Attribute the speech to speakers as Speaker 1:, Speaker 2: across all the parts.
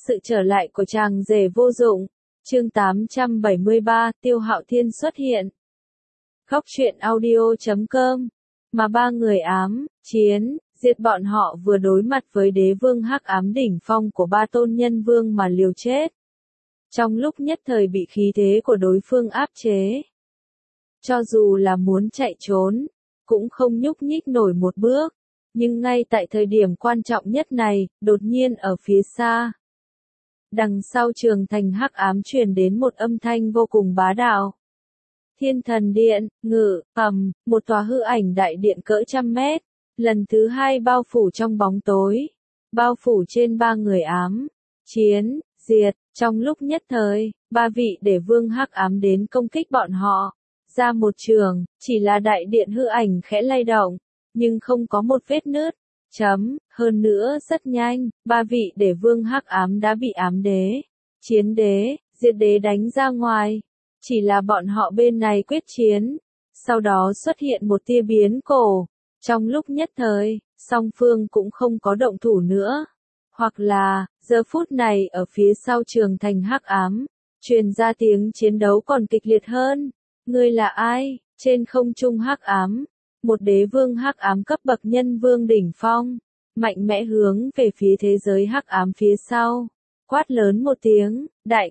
Speaker 1: Sự trở lại của chàng rể vô dụng. Chương 873, Tiêu Hạo Thiên xuất hiện. Góc truyện audio.com. Mà ba người ám, chiến, diệt bọn họ vừa đối mặt với đế vương hắc ám đỉnh phong của ba tôn nhân vương mà liều chết. Trong lúc nhất thời bị khí thế của đối phương áp chế. Cho dù là muốn chạy trốn, cũng không nhúc nhích nổi một bước. Nhưng ngay tại thời điểm quan trọng nhất này, đột nhiên ở phía xa. Đằng sau trường thành hắc ám truyền đến một âm thanh vô cùng bá đạo. Thiên thần điện, ngự, một tòa hư ảnh đại điện cỡ trăm mét, lần thứ hai bao phủ trong bóng tối, bao phủ trên ba người ám, chiến, diệt, trong lúc nhất thời, ba vị đế vương hắc ám đến công kích bọn họ, ra một trường, chỉ là đại điện hư ảnh khẽ lay động, nhưng không có một vết nứt. Hơn nữa rất nhanh, ba vị đế vương hắc ám đã bị ám đế, chiến đế, diệt đế đánh ra ngoài. Chỉ là bọn họ bên này quyết chiến, sau đó xuất hiện một tia biến cổ. Trong lúc nhất thời, song phương cũng không có động thủ nữa. Hoặc là, giờ phút này ở phía sau trường thành hắc ám, truyền ra tiếng chiến đấu còn kịch liệt hơn. Ngươi là ai? Trên không trung hắc ám. Một đế vương hắc ám cấp bậc nhân vương đỉnh phong, mạnh mẽ hướng về phía thế giới hắc ám phía sau, quát lớn một tiếng, đại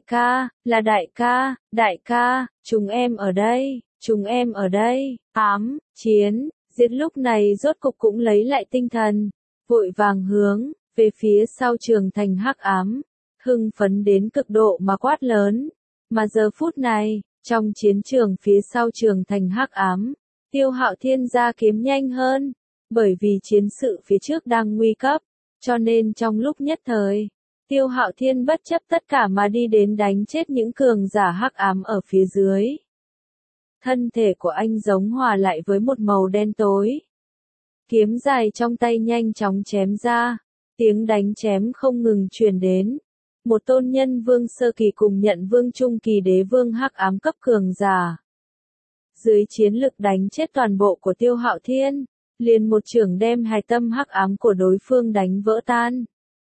Speaker 1: ca, chúng em ở đây, ám, chiến, diệt lúc này rốt cục cũng lấy lại tinh thần, vội vàng hướng về phía sau trường thành hắc ám, hưng phấn đến cực độ mà quát lớn, mà giờ phút này, trong chiến trường phía sau trường thành hắc ám, Tiêu Hạo Thiên ra kiếm nhanh hơn, bởi vì chiến sự phía trước đang nguy cấp, cho nên trong lúc nhất thời, Tiêu Hạo Thiên bất chấp tất cả mà đi đến đánh chết những cường giả hắc ám ở phía dưới. Thân thể của anh giống hòa lại với một màu đen tối. Kiếm dài trong tay nhanh chóng chém ra, tiếng đánh chém không ngừng truyền đến. Một tôn nhân vương sơ kỳ cùng nhận vương trung kỳ đế vương hắc ám cấp cường giả. Dưới chiến lực đánh chết toàn bộ của Tiêu Hạo Thiên, liền một chưởng đem hài tâm hắc ám của đối phương đánh vỡ tan.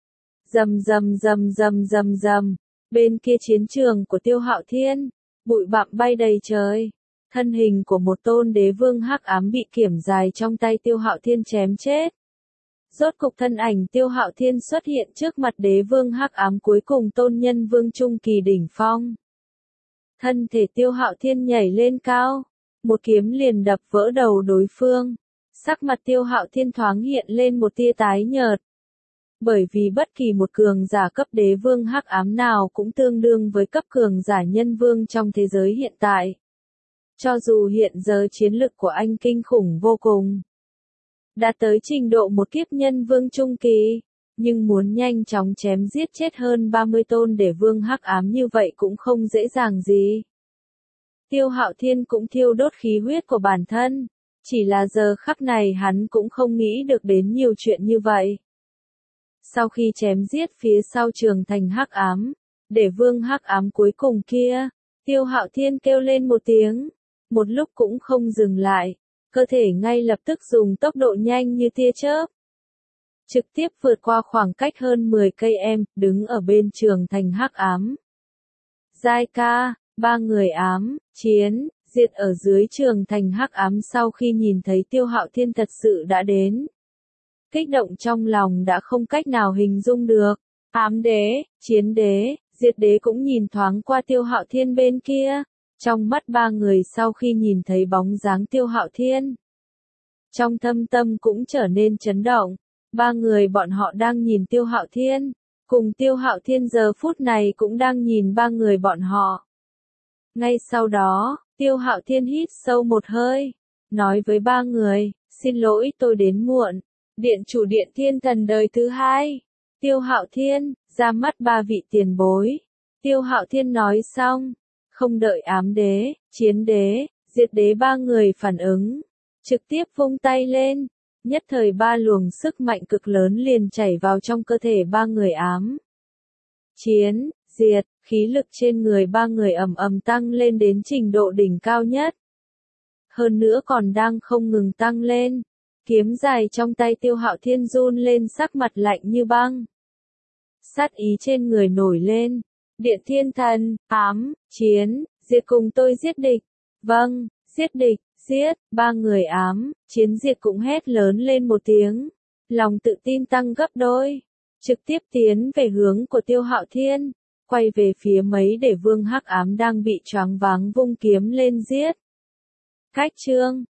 Speaker 1: Rầm, bên kia chiến trường của Tiêu Hạo Thiên, bụi bặm bay đầy trời, thân hình của một tôn đế vương hắc ám bị kiểm dài trong tay Tiêu Hạo Thiên chém chết. Rốt cục thân ảnh Tiêu Hạo Thiên xuất hiện trước mặt đế vương hắc ám cuối cùng tôn nhân vương trung kỳ đỉnh phong. Thân thể Tiêu Hạo Thiên nhảy lên cao, một kiếm liền đập vỡ đầu đối phương. Sắc mặt Tiêu Hạo Thiên thoáng hiện lên một tia tái nhợt. Bởi vì bất kỳ một cường giả cấp đế vương hắc ám nào cũng tương đương với cấp cường giả nhân vương trong thế giới hiện tại. Cho dù hiện giờ chiến lực của anh kinh khủng vô cùng, đã tới trình độ một kiếp nhân vương trung kỳ, nhưng muốn nhanh chóng chém giết chết hơn 30 tôn đế vương hắc ám như vậy cũng không dễ dàng gì. Tiêu Hạo Thiên cũng thiêu đốt khí huyết của bản thân, chỉ là giờ khắc này hắn cũng không nghĩ được đến nhiều chuyện như vậy. Sau khi chém giết phía sau trường thành hắc ám, đế vương hắc ám cuối cùng kia, Tiêu Hạo Thiên kêu lên một tiếng, một lúc cũng không dừng lại, cơ thể ngay lập tức dùng tốc độ nhanh như tia chớp, trực tiếp vượt qua khoảng cách hơn 10 cây đứng ở bên trường thành hắc ám. Giai ca, ba người ám, chiến, diệt ở dưới trường thành hắc ám sau khi nhìn thấy Tiêu Hạo Thiên thật sự đã đến. Kích động trong lòng đã không cách nào hình dung được. Ám đế, chiến đế, diệt đế cũng nhìn thoáng qua Tiêu Hạo Thiên bên kia. Trong mắt ba người sau khi nhìn thấy bóng dáng Tiêu Hạo Thiên, trong thâm tâm cũng trở nên chấn động. Ba người bọn họ đang nhìn Tiêu Hạo Thiên, cùng Tiêu Hạo Thiên giờ phút này cũng đang nhìn ba người bọn họ. Ngay sau đó, Tiêu Hạo Thiên hít sâu một hơi, nói với ba người, xin lỗi tôi đến muộn. Điện chủ điện thiên thần đời thứ hai. Tiêu Hạo Thiên, ra mắt ba vị tiền bối. Tiêu Hạo Thiên nói xong, không đợi ám đế, chiến đế, diệt đế ba người phản ứng, trực tiếp vung tay lên, nhất thời ba luồng sức mạnh cực lớn liền chảy vào trong cơ thể ba người ám. Chiến, diệt, khí lực trên người ba người ầm tăng lên đến trình độ đỉnh cao nhất. Hơn nữa còn đang không ngừng tăng lên. Kiếm dài trong tay Tiêu Hạo Thiên run lên sắc mặt lạnh như băng. sát ý trên người nổi lên. Điện thiên thần, ám, chiến, diệt cùng tôi giết địch. Vâng, giết địch, giết, ba người ám, chiến diệt cũng hét lớn lên một tiếng. Lòng tự tin tăng gấp đôi. Trực tiếp tiến về hướng của Tiêu Hạo Thiên. Quay về phía mấy để vương hắc ám đang bị choáng váng vung kiếm lên giết. Cách chương